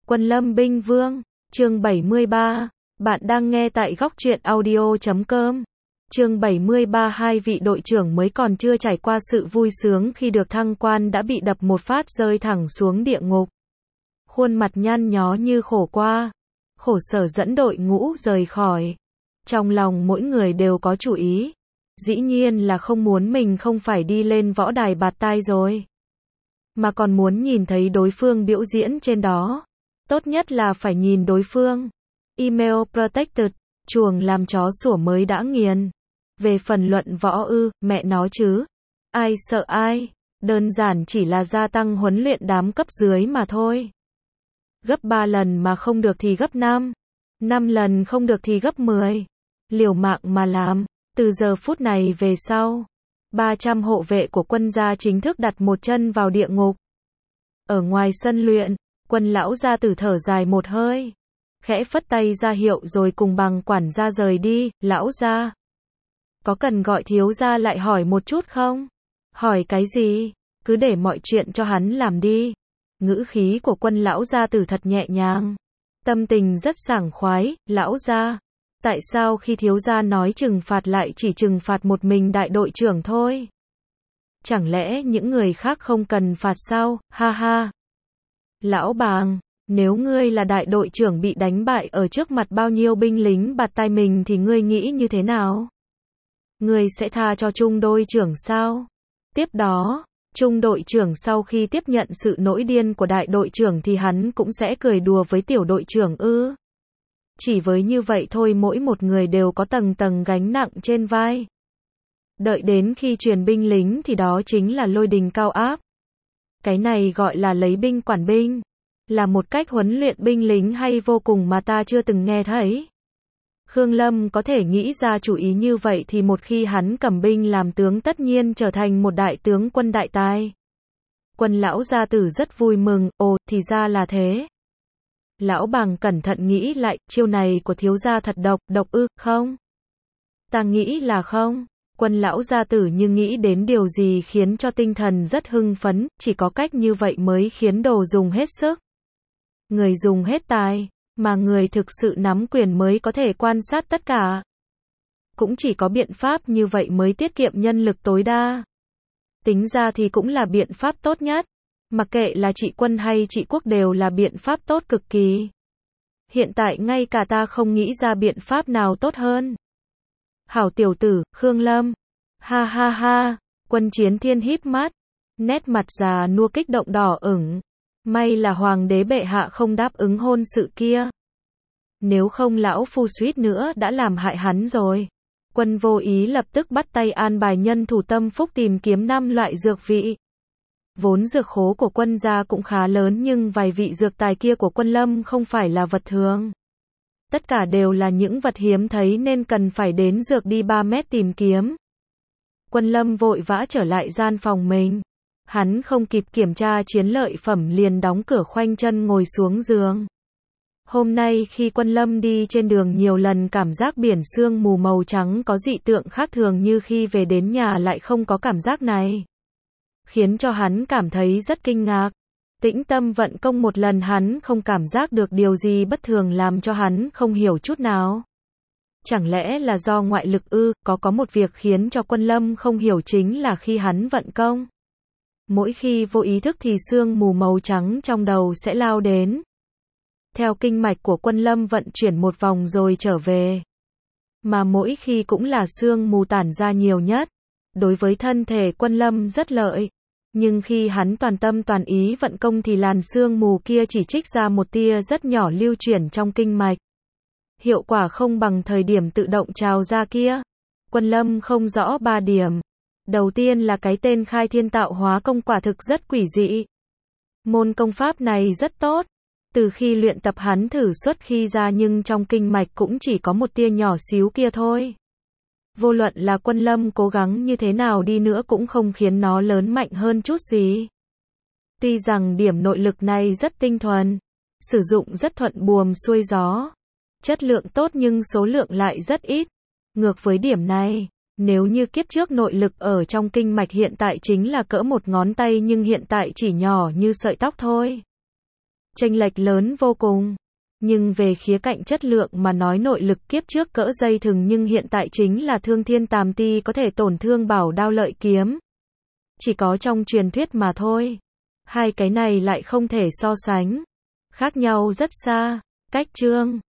Quân Lâm Binh Vương, chương 73. Bạn đang nghe tại góc truyện audio.com. Chương 73. Hai vị đội trưởng mới còn chưa trải qua sự vui sướng khi được thăng quan đã bị đập một phát rơi thẳng xuống địa ngục. Khuôn mặt nhăn nhó như khổ qua. Khổ sở dẫn đội ngũ rời khỏi. Trong lòng mỗi người đều có chủ ý. Dĩ nhiên là không muốn mình không phải đi lên võ đài bạt tai rồi, mà còn muốn nhìn thấy đối phương biểu diễn trên đó. Tốt nhất là phải nhìn đối phương. Email protected, chuồng làm chó sủa mới đã nghiền. Về phần luận võ mẹ nó chứ. Ai sợ ai, đơn giản chỉ là gia tăng huấn luyện đám cấp dưới mà thôi. Gấp 3 lần mà không được thì gấp 5. 5 lần không được thì gấp 10. Liều mạng mà làm. Từ giờ phút này về sau, 300 hộ vệ của quân gia chính thức đặt một chân vào địa ngục. Ở ngoài sân luyện, Quân lão gia tử thở dài một hơi, khẽ phất tay ra hiệu rồi cùng bằng quản gia rời đi. Lão gia, có cần gọi thiếu gia lại hỏi một chút không? Hỏi cái gì? Cứ để mọi chuyện cho hắn làm đi. Ngữ khí của Quân lão gia tử thật nhẹ nhàng, tâm tình rất sảng khoái. Lão gia, tại sao khi thiếu gia nói trừng phạt lại chỉ trừng phạt một mình đại đội trưởng thôi? Chẳng lẽ những người khác không cần phạt sao? Ha ha. Lão bàng, nếu ngươi là đại đội trưởng bị đánh bại ở trước mặt bao nhiêu binh lính bạt tai mình thì ngươi nghĩ như thế nào? Ngươi sẽ tha cho trung đội trưởng sao? Tiếp đó, trung đội trưởng sau khi tiếp nhận sự nổi điên của đại đội trưởng thì hắn cũng sẽ cười đùa với tiểu đội trưởng ư? Chỉ với như vậy thôi mỗi một người đều có tầng tầng gánh nặng trên vai. Đợi đến khi truyền binh lính thì đó chính là lôi đình cao áp. Cái này gọi là lấy binh quản binh. Là một cách huấn luyện binh lính hay vô cùng mà ta chưa từng nghe thấy. Khương Lâm có thể nghĩ ra chủ ý như vậy thì một khi hắn cầm binh làm tướng tất nhiên trở thành một đại tướng quân đại tài. Quân lão gia tử rất vui mừng, ồ, thì ra là thế. Lão bàng cẩn thận nghĩ lại, chiêu này của thiếu gia thật độc không? Ta nghĩ là không. Quân lão gia tử như nghĩ đến điều gì khiến cho tinh thần rất hưng phấn, chỉ có cách như vậy mới khiến đồ dùng hết sức. Người dùng hết tài, mà người thực sự nắm quyền mới có thể quan sát tất cả. Cũng chỉ có biện pháp như vậy mới tiết kiệm nhân lực tối đa. Tính ra thì cũng là biện pháp tốt nhất. Mặc kệ là trị quân hay trị quốc đều là biện pháp tốt cực kỳ. Hiện tại ngay cả ta không nghĩ ra biện pháp nào tốt hơn. Hảo tiểu tử, Khương Lâm. Ha ha ha, Quân Chiến Thiên híp mắt, nét mặt già nua kích động đỏ ửng. May là hoàng đế bệ hạ không đáp ứng hôn sự kia. Nếu không lão phu suýt nữa đã làm hại hắn rồi. Quân vô ý lập tức bắt tay an bài nhân thủ tâm phúc tìm kiếm 5 loại dược vị. Vốn dược khố của quân gia cũng khá lớn nhưng vài vị dược tài kia của Quân Lâm không phải là vật thường. Tất cả đều là những vật hiếm thấy nên cần phải đến dược đi 3 mét tìm kiếm. Quân Lâm vội vã trở lại gian phòng mình. Hắn không kịp kiểm tra chiến lợi phẩm liền đóng cửa khoanh chân ngồi xuống giường. Hôm nay khi Quân Lâm đi trên đường nhiều lần cảm giác biển sương mù màu trắng có dị tượng khác thường như khi về đến nhà lại không có cảm giác này. Khiến cho hắn cảm thấy rất kinh ngạc. Tĩnh tâm vận công một lần hắn không cảm giác được điều gì bất thường làm cho hắn không hiểu chút nào. Chẳng lẽ là do ngoại lực ư? Có một việc khiến cho Quân Lâm không hiểu chính là khi hắn vận công. Mỗi khi vô ý thức thì sương mù màu trắng trong đầu sẽ lao đến. Theo kinh mạch của Quân Lâm vận chuyển một vòng rồi trở về. Mà mỗi khi cũng là sương mù tản ra nhiều nhất. Đối với thân thể Quân Lâm rất lợi. Nhưng khi hắn toàn tâm toàn ý vận công thì làn sương mù kia chỉ trích ra một tia rất nhỏ lưu chuyển trong kinh mạch. Hiệu quả không bằng thời điểm tự động trào ra kia. Quân Lâm không rõ 3 điểm. Đầu tiên là cái tên khai thiên tạo hóa công quả thực rất quỷ dị. Môn công pháp này rất tốt. Từ khi luyện tập hắn thử xuất khi ra nhưng trong kinh mạch cũng chỉ có một tia nhỏ xíu kia thôi. Vô luận là Quân Lâm cố gắng như thế nào đi nữa cũng không khiến nó lớn mạnh hơn chút gì. Tuy rằng điểm nội lực này rất tinh thuần, sử dụng rất thuận buồm xuôi gió, chất lượng tốt nhưng số lượng lại rất ít. Ngược với điểm này, nếu như kiếp trước nội lực ở trong kinh mạch hiện tại chính là cỡ một ngón tay nhưng hiện tại chỉ nhỏ như sợi tóc thôi. chênh lệch lớn vô cùng. Nhưng về khía cạnh chất lượng mà nói nội lực kiếp trước cỡ dây thừng nhưng hiện tại chính là thương thiên tàm ti có thể tổn thương bảo đao lợi kiếm. Chỉ có trong truyền thuyết mà thôi. Hai cái này lại không thể so sánh. Khác nhau rất xa. Cách chương